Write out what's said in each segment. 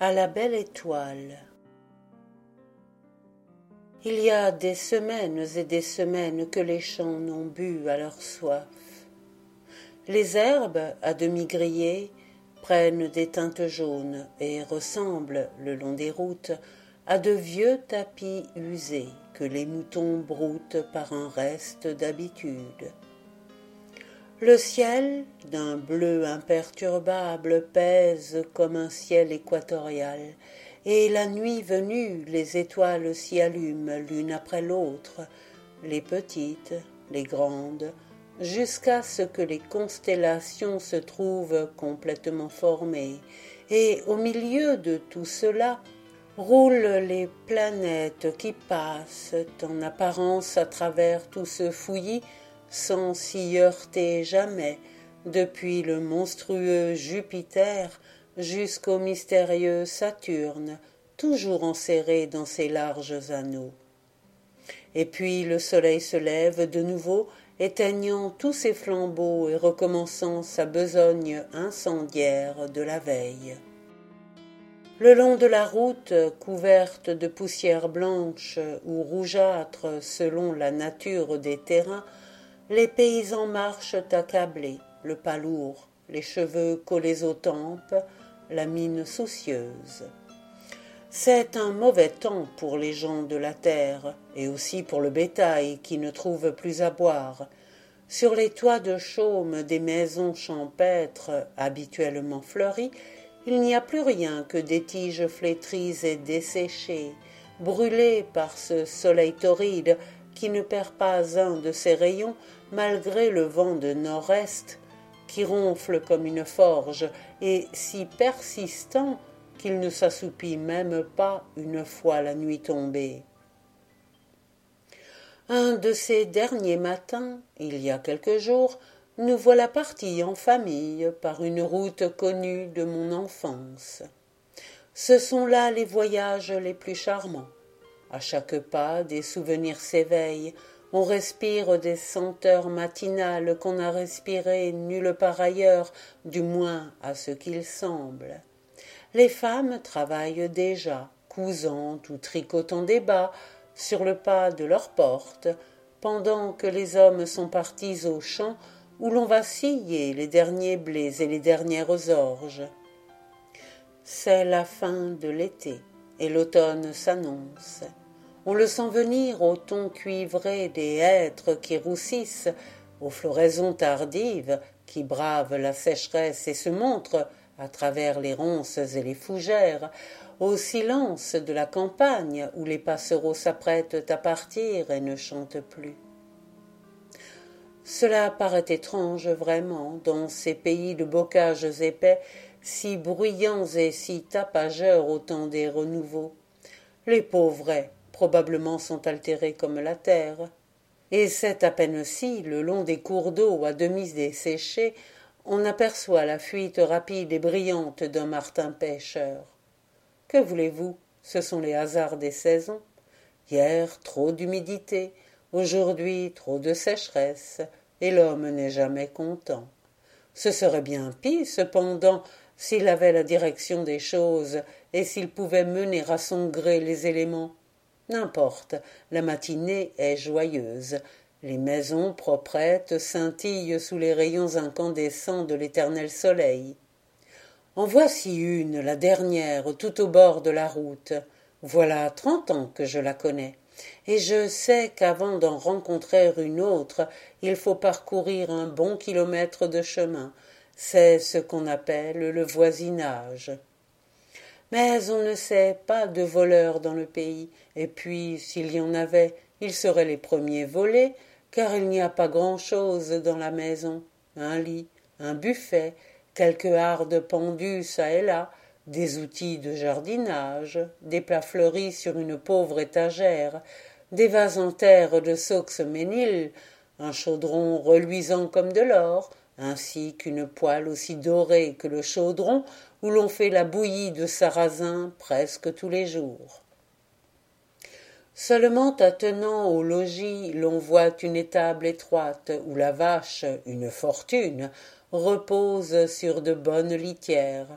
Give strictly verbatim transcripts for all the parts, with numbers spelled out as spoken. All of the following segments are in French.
à la belle étoile. Il y a des semaines et des semaines que les champs n'ont bu à leur soif. Les herbes, à demi grillées, prennent des teintes jaunes et ressemblent, le long des routes, à de vieux tapis usés que les moutons broutent par un reste d'habitude. Le ciel, d'un bleu imperturbable, pèse comme un ciel équatorial, et la nuit venue, les étoiles s'y allument l'une après l'autre, les petites, les grandes, jusqu'à ce que les constellations se trouvent complètement formées, et au milieu de tout cela roulent les planètes qui passent en apparence à travers tout ce fouillis sans s'y heurter jamais, depuis le monstrueux Jupiter jusqu'au mystérieux Saturne, toujours enserré dans ses larges anneaux. Et puis le soleil se lève de nouveau, éteignant tous ses flambeaux et recommençant sa besogne incendiaire de la veille. Le long de la route, couverte de poussière blanche ou rougeâtre selon la nature des terrains, les paysans marchent accablés, le pas lourd, les cheveux collés aux tempes, la mine soucieuse. C'est un mauvais temps pour les gens de la terre, et aussi pour le bétail qui ne trouve plus à boire. Sur les toits de chaume des maisons champêtres habituellement fleuries, il n'y a plus rien que des tiges flétries et desséchées, brûlées par ce soleil torride qui ne perd pas un de ses rayons malgré le vent de nord-est qui ronfle comme une forge et si persistant qu'il ne s'assoupit même pas une fois la nuit tombée. Un de ces derniers matins, il y a quelques jours, nous voilà partis en famille par une route connue de mon enfance. Ce sont là les voyages les plus charmants. À chaque pas, des souvenirs s'éveillent, on respire des senteurs matinales qu'on n'a respirées nulle part ailleurs, du moins à ce qu'il semble. Les femmes travaillent déjà, cousant ou tricotant des bas sur le pas de leur porte, pendant que les hommes sont partis aux champs où l'on va scier les derniers blés et les dernières orges. C'est la fin de l'été, et l'automne s'annonce. On le sent venir au ton cuivré des hêtres qui roussissent, aux floraisons tardives qui bravent la sécheresse et se montrent, à travers les ronces et les fougères, au silence de la campagne où les passereaux s'apprêtent à partir et ne chantent plus. Cela paraît étrange vraiment, dans ces pays de bocages épais, si bruyants et si tapageurs au temps des renouveaux. Les pauvres, probablement sont altérés comme la terre. Et c'est à peine si, le long des cours d'eau à demi desséchés, on aperçoit la fuite rapide et brillante d'un martin pêcheur. Que voulez-vous, ce sont les hasards des saisons. Hier, trop d'humidité, aujourd'hui, trop de sécheresse, et l'homme n'est jamais content. Ce serait bien pis, cependant, s'il avait la direction des choses et s'il pouvait mener à son gré les éléments. N'importe, la matinée est joyeuse. Les maisons proprettes scintillent sous les rayons incandescents de l'éternel soleil. En voici une, la dernière, tout au bord de la route. Voilà trente ans que je la connais, et je sais qu'avant d'en rencontrer une autre, il faut parcourir un bon kilomètre de chemin. C'est ce qu'on appelle le voisinage. Mais on ne sait pas de voleurs dans le pays, et puis, s'il y en avait, ils seraient les premiers volés, car il n'y a pas grand-chose dans la maison. Un lit, un buffet, quelques hardes pendues çà et là, des outils de jardinage, des plats fleuris sur une pauvre étagère, des vases en terre de Sauxménil, un chaudron reluisant comme de l'or, ainsi qu'une poêle aussi dorée que le chaudron où l'on fait la bouillie de sarrasin presque tous les jours. Seulement attenant au logis, l'on voit une étable étroite où la vache, une fortune, repose sur de bonnes litières.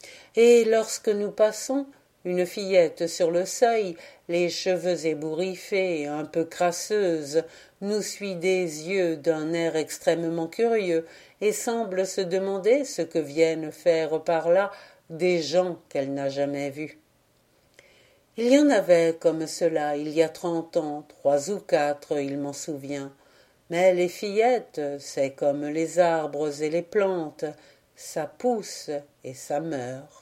Et lorsque nous passons, une fillette sur le seuil, les cheveux ébouriffés, un peu crasseuse, nous suit des yeux d'un air extrêmement curieux et semble se demander ce que viennent faire par là des gens qu'elle n'a jamais vus. Il y en avait comme cela il y a trente ans, trois ou quatre, il m'en souvient. Mais les fillettes, c'est comme les arbres et les plantes, ça pousse et ça meurt.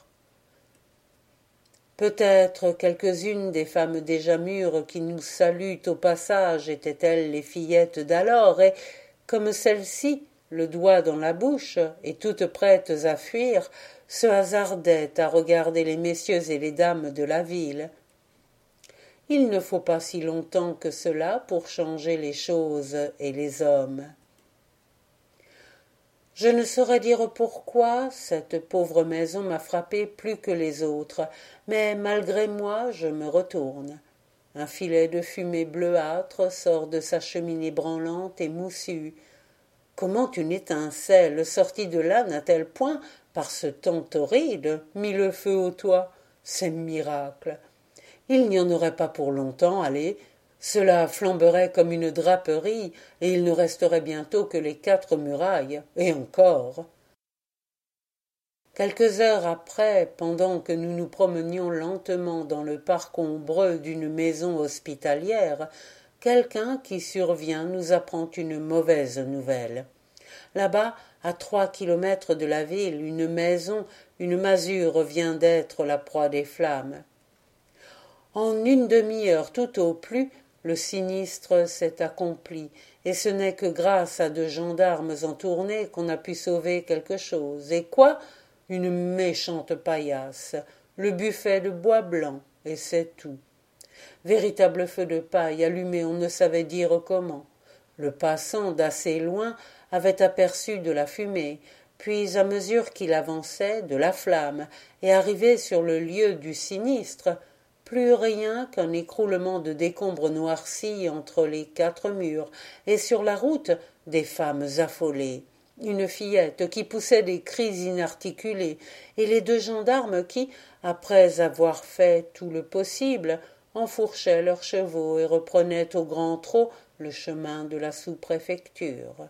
Peut-être quelques-unes des femmes déjà mûres qui nous saluent au passage étaient-elles les fillettes d'alors, et, comme celles-ci, le doigt dans la bouche, et toutes prêtes à fuir, se hasardaient à regarder les messieurs et les dames de la ville. Il ne faut pas si longtemps que cela pour changer les choses et les hommes. Je ne saurais dire pourquoi cette pauvre maison m'a frappé plus que les autres, mais malgré moi je me retourne. Un filet de fumée bleuâtre sort de sa cheminée branlante et moussue. Comment une étincelle sortie de là n'a-t-elle point, par ce temps torride, mis le feu au toit? C'est miracle. Il n'y en aurait pas pour longtemps, allez. Cela flamberait comme une draperie, et il ne resterait bientôt que les quatre murailles, et encore. Quelques heures après, pendant que nous nous promenions lentement dans le parc ombreux d'une maison hospitalière, quelqu'un qui survient nous apprend une mauvaise nouvelle. Là-bas, à trois kilomètres de la ville, une maison, une masure vient d'être la proie des flammes. En une demi-heure tout au plus, le sinistre s'est accompli, et ce n'est que grâce à deux gendarmes en tournée qu'on a pu sauver quelque chose. Et quoi? Une méchante paillasse, le buffet de bois blanc, et c'est tout. Véritable feu de paille allumé on ne savait dire comment. Le passant d'assez loin avait aperçu de la fumée, puis à mesure qu'il avançait, de la flamme, et arrivé sur le lieu du sinistre, plus rien qu'un écroulement de décombres noircis entre les quatre murs, et sur la route des femmes affolées, une fillette qui poussait des cris inarticulés, et les deux gendarmes qui, après avoir fait tout le possible, enfourchaient leurs chevaux et reprenaient au grand trot le chemin de la sous-préfecture.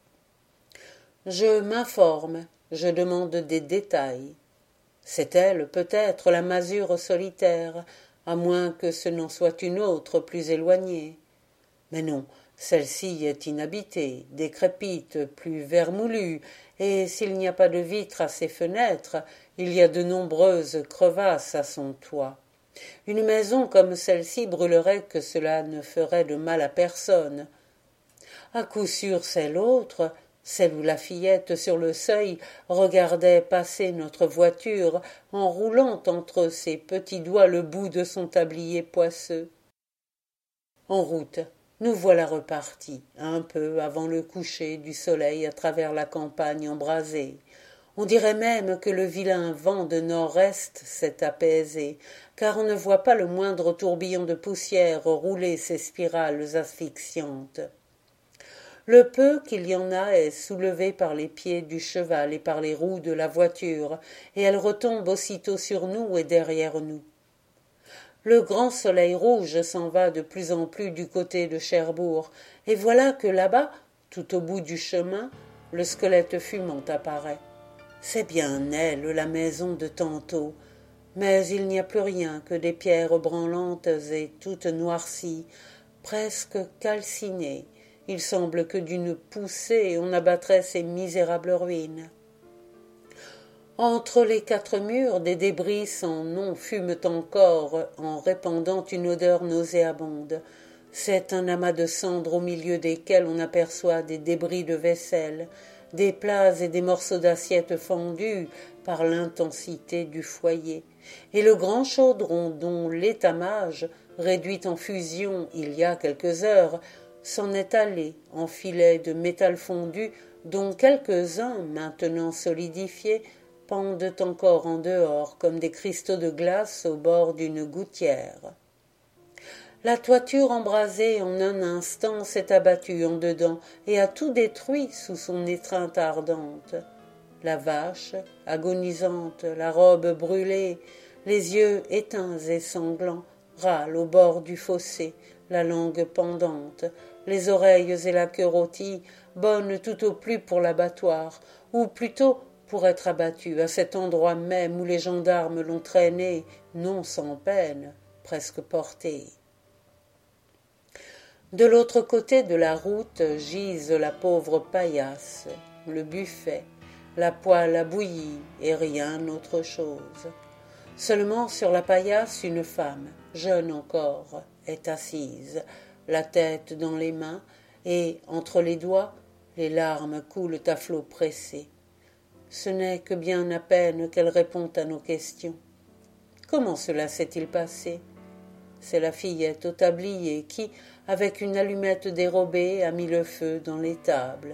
Je m'informe, je demande des détails. C'est elle, peut-être, la masure solitaire, à moins que ce n'en soit une autre plus éloignée. Mais non, celle-ci est inhabitée, décrépite, plus vermoulue, et s'il n'y a pas de vitres à ses fenêtres, il y a de nombreuses crevasses à son toit. Une maison comme celle-ci brûlerait que cela ne ferait de mal à personne. À coup sûr c'est l'autre, celle où la fillette sur le seuil regardait passer notre voiture en roulant entre ses petits doigts le bout de son tablier poisseux. En route, nous voilà repartis, un peu avant le coucher du soleil à travers la campagne embrasée. On dirait même que le vilain vent de nord-est s'est apaisé, car on ne voit pas le moindre tourbillon de poussière rouler ses spirales asphyxiantes. Le peu qu'il y en a est soulevé par les pieds du cheval et par les roues de la voiture, et elle retombe aussitôt sur nous et derrière nous. Le grand soleil rouge s'en va de plus en plus du côté de Cherbourg, et voilà que là-bas, tout au bout du chemin, le squelette fumant apparaît. C'est bien elle, la maison de tantôt, mais il n'y a plus rien que des pierres branlantes et toutes noircies, presque calcinées. Il semble que d'une poussée on abattrait ces misérables ruines. Entre les quatre murs, des débris sans nom fument encore en répandant une odeur nauséabonde. C'est un amas de cendres au milieu desquels on aperçoit des débris de vaisselle, des plats et des morceaux d'assiettes fendus par l'intensité du foyer, et le grand chaudron dont l'étamage, réduit en fusion il y a quelques heures, s'en est allé en filets de métal fondu dont quelques-uns, maintenant solidifiés, pendent encore en dehors comme des cristaux de glace au bord d'une gouttière. La toiture embrasée en un instant s'est abattue en dedans et a tout détruit sous son étreinte ardente. La vache, agonisante, la robe brûlée, les yeux éteints et sanglants, râle au bord du fossé, la langue pendante, les oreilles et la queue rôtie, bonne tout au plus pour l'abattoir, ou plutôt pour être abattue à cet endroit même où les gendarmes l'ont traîné, non sans peine, presque porté. De l'autre côté de la route gise la pauvre paillasse, le buffet, la poêle à bouillie et rien autre chose. Seulement sur la paillasse une femme, jeune encore, est assise, la tête dans les mains, et, entre les doigts, les larmes coulent à flots pressés. Ce n'est que bien à peine qu'elle répond à nos questions. Comment cela s'est-il passé ? C'est la fillette au tablier qui, avec une allumette dérobée, a mis le feu dans l'étable.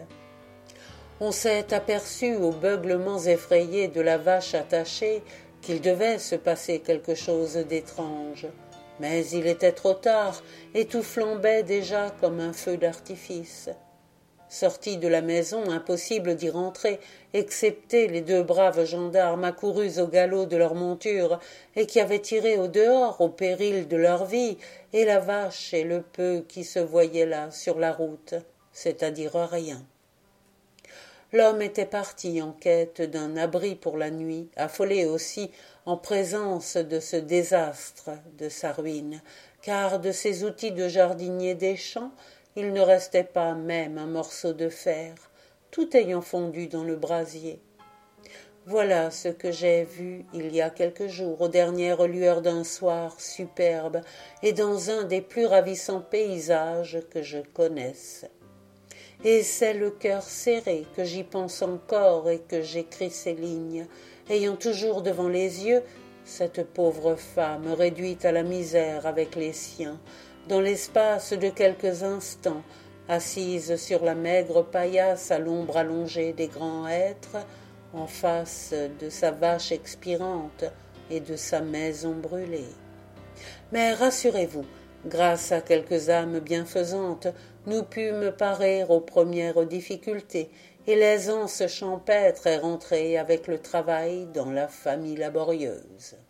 On s'est aperçu aux beuglements effrayés de la vache attachée qu'il devait se passer quelque chose d'étrange. Mais il était trop tard, et tout flambait déjà comme un feu d'artifice. Sortis de la maison, impossible d'y rentrer, excepté les deux braves gendarmes accourus au galop de leur monture et qui avaient tiré au dehors au péril de leur vie, et la vache et le peu qui se voyaient là sur la route, c'est-à-dire rien. L'homme était parti en quête d'un abri pour la nuit, affolé aussi en présence de ce désastre, de sa ruine, car de ses outils de jardinier des champs, il ne restait pas même un morceau de fer, tout ayant fondu dans le brasier. Voilà ce que j'ai vu il y a quelques jours, aux dernières lueurs d'un soir superbe, et dans un des plus ravissants paysages que je connaisse. Et c'est le cœur serré que j'y pense encore et que j'écris ces lignes, ayant toujours devant les yeux cette pauvre femme réduite à la misère avec les siens, dans l'espace de quelques instants, assise sur la maigre paillasse à l'ombre allongée des grands hêtres, en face de sa vache expirante et de sa maison brûlée. Mais rassurez-vous, grâce à quelques âmes bienfaisantes, nous pûmes parer aux premières difficultés, et l'aisance champêtre est rentrée avec le travail dans la famille laborieuse.